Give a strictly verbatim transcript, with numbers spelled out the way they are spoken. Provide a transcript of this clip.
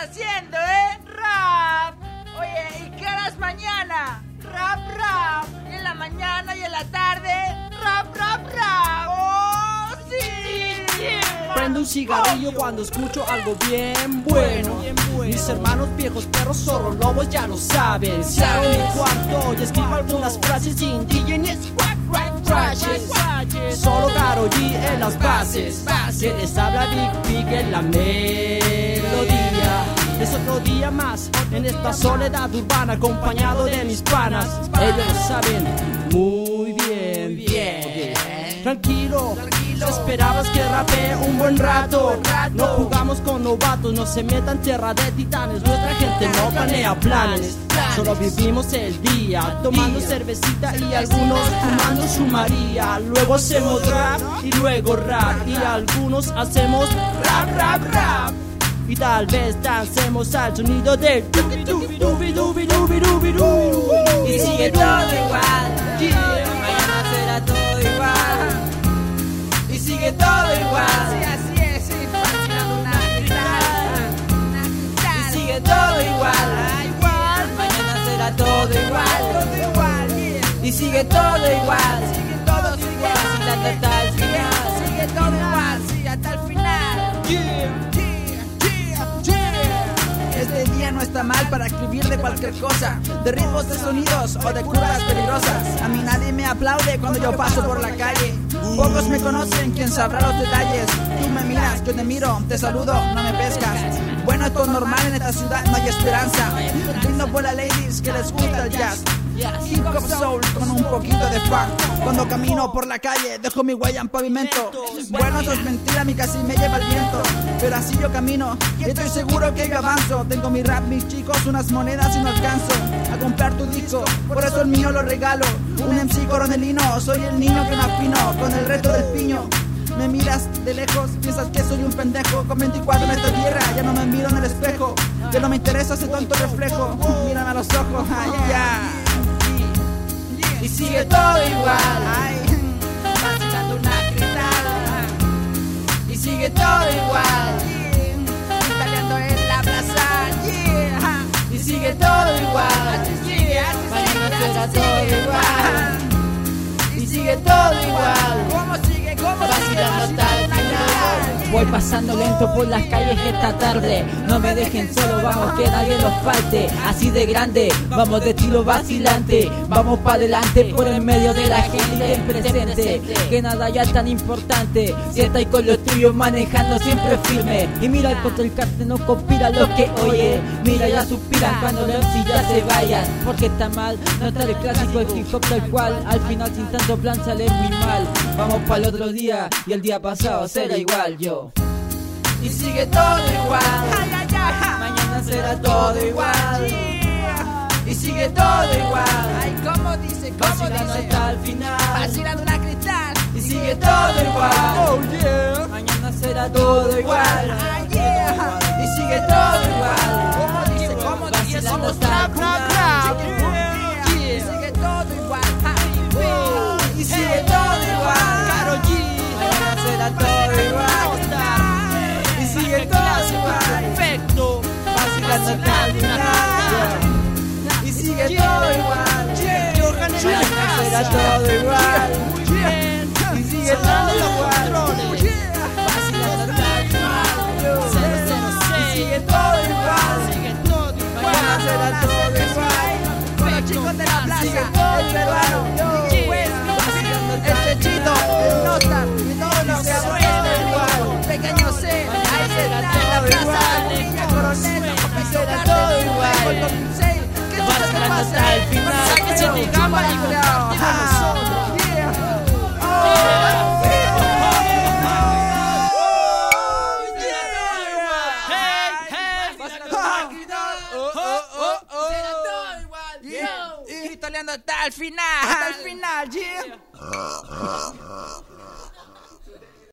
haciendo, eh? Rap. Oye, ¿y qué harás mañana? Rap, rap. Y en la mañana y en la tarde, rap, rap, rap. ¡Oh, sí! Prendo un cigarrillo cuando escucho algo bien bueno. Mis hermanos viejos perros zorros lobos ya lo saben. Cierro mi cuarto y escribo algunas frases indígenas. Solo Karol G en las bases. Que les habla Big Big en la melodía. Es otro día más en esta soledad urbana, acompañado de mis panas. Ellos lo saben muy bien, bien. Tranquilo, esperabas que rapee un buen rato. No jugamos con novatos, no se metan tierra de titanes. Nuestra gente no planea planes, solo vivimos el día, tomando cervecita y algunos fumando su María. Luego hacemos rap y luego rap, y algunos hacemos rap, rap, rap. Y tal vez dancemos al sonido del dubi dubi dubi dubi dubi dubi dubi. Y sigue todo igual, mañana será todo igual. Y sigue todo igual, sí, así es, sí, fascinando una cristal, una cristal. Y sigue todo igual, igual. Mañana será todo igual, todo igual, yeah. Y sigue todo igual, sigue todo igual, fascinando hasta el final. Sigue todo igual, sí, hasta el final. Yeah. Este día no está mal para escribir de cualquier cosa, de ritmos, de sonidos o de curvas peligrosas. A mí nadie me aplaude cuando yo paso por la calle. Pocos me conocen, quién sabrá los detalles. Tú me miras, yo te miro, te saludo, no me pescas. Bueno, esto es normal, en esta ciudad no hay esperanza. Brindo por las ladies que les gusta el jazz, hip hop soul con un poquito de funk. Cuando camino por la calle dejo mi huella en pavimento. Bueno, eso es mentira, mi casi me lleva el viento, pero así yo camino y estoy seguro que yo avanzo. Tengo mi rap, mis chicos, unas monedas y no alcanzo a comprar tu disco, por eso el mío lo regalo. Un M C coronelino, soy el niño que no afino con el resto del piño. Me miras de lejos, piensas que soy un pendejo. Con veinticuatro en esta tierra ya no me miro en el espejo. Ya no me interesa ese tonto reflejo. Mírame a los ojos, ay, ya. Y sigue todo igual, ay, vacilando una cristal. Y sigue todo igual, yeah. Italiano en la plaza, yeah. Y sigue todo igual, así sigue, así mañana sigue, será así todo sigue, igual. Y sigue todo igual. ¿Cómo sigue? ¿Cómo sigue? Hasta el final. Voy pasando lento por las calles esta tarde. No me dejen solo, vamos que nadie nos falte. Así de grande, vamos de estilo vacilante. Vamos para adelante por el medio de la gente presente. Que nada ya es tan importante. Si estáis con los tuyos manejando siempre firme. Y mira el podcast no conspira lo que oye. Mira ya suspiran cuando los M C ya se vayan. Porque está mal, no está el clásico, el hip hop tal cual. Al final sin tanto plan sale muy mal. Vamos para el otro día y el día pasado será igual yo. Y sigue todo igual, ay, ay, ay. Mañana será todo igual, yeah. Y sigue todo igual, ay, como dice, como vacilando dice, hasta el final, vacilando una cristal. Y sigue todo igual, oh yeah. Mañana será todo igual, ay, yeah. Y sigue todo igual, como dice, como dice, somos rap, rap, rap, yeah. Y sigue todo igual, ay, y sigue todo igual, Karol G. Mañana será todo igual. Sigue todo igual, perfecto, vacilando hasta el final. Y sigue todo igual, mañana será todo igual. Y sigue todo igual, vacilando hasta el final. y sigue todo igual, mañana será todo igual. Con los chicos de la plaza, el peruano, el chechito, el nota y todos los que abuelan igual. Pequeño C, ahí está en la plaza, Villa Coronel, será todo igual. ¿Qué vacilando hasta el final. Sáquense mi gamba y compartimos nosotros. Italiano hasta el final, hasta el final, yeah.